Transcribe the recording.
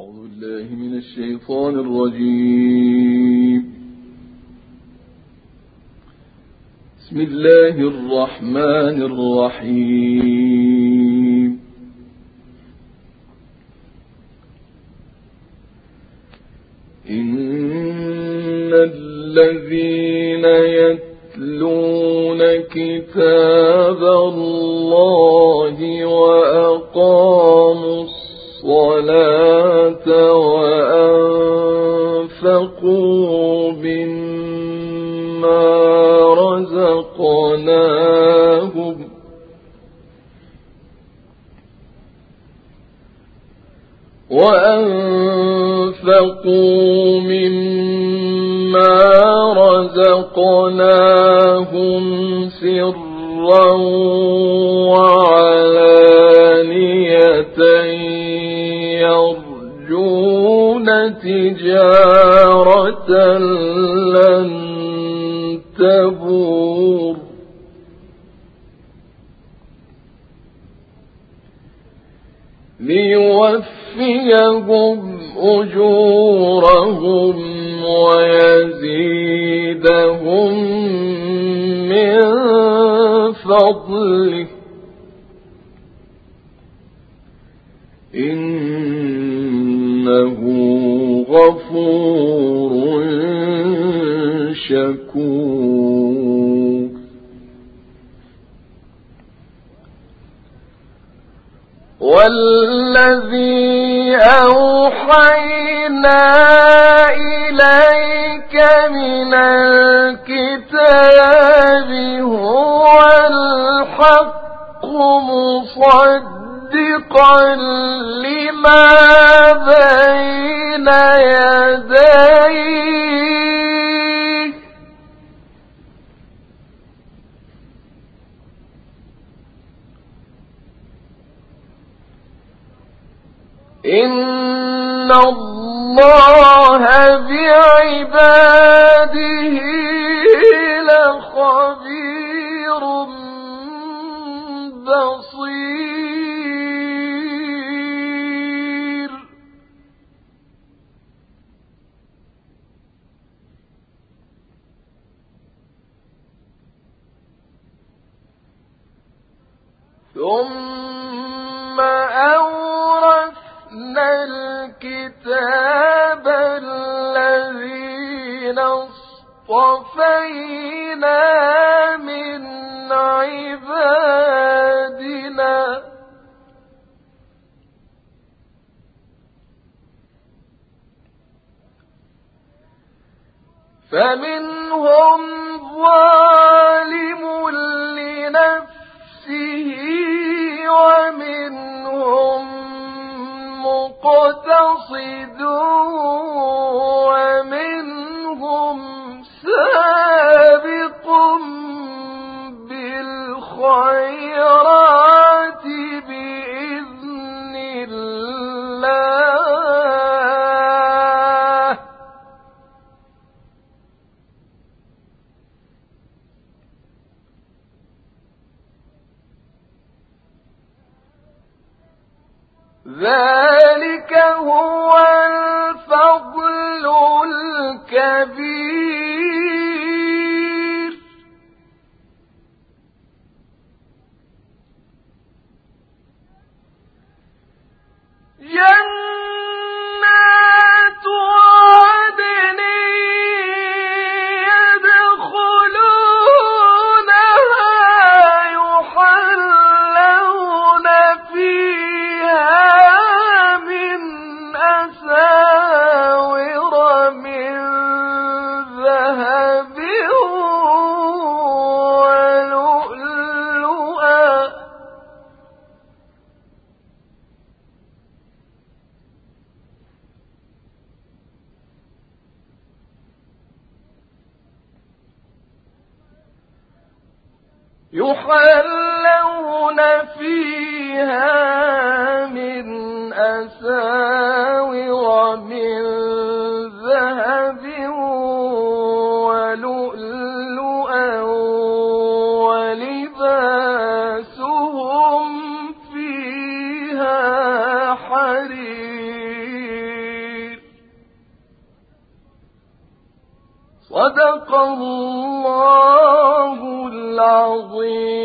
أعوذ بالله من الشيطان الرجيم. بسم الله الرحمن الرحيم. إن الذين يتلون كتاب الله وأقاموا الصلاة وأنفقوا مما رزقناهم سرا وعلانية يرجون تجارة لن تبور ليوفيهم أجورهم ويزيدهم من فضله إنه غفور شكور. والذي أوحينا إليك من الكتاب هو الحق مصدقا لما بين يديه إن الله بعباده لخبير بصير. ثم أورثنا الكتاب الذين اصطفينا من عبادنا فمنهم ظالم لنفسه ومنهم مقتصد ومنهم سابق بالخيرات بإذن الله ذلك هو الفضل الكبير. جنات عدن يدخلونها يحلون فيها من أساور من ذهب ولؤلؤا يحلون فيها من أساور من ذهب ولؤلؤا ولباسهم فيها حرير. صدق الله العظيم.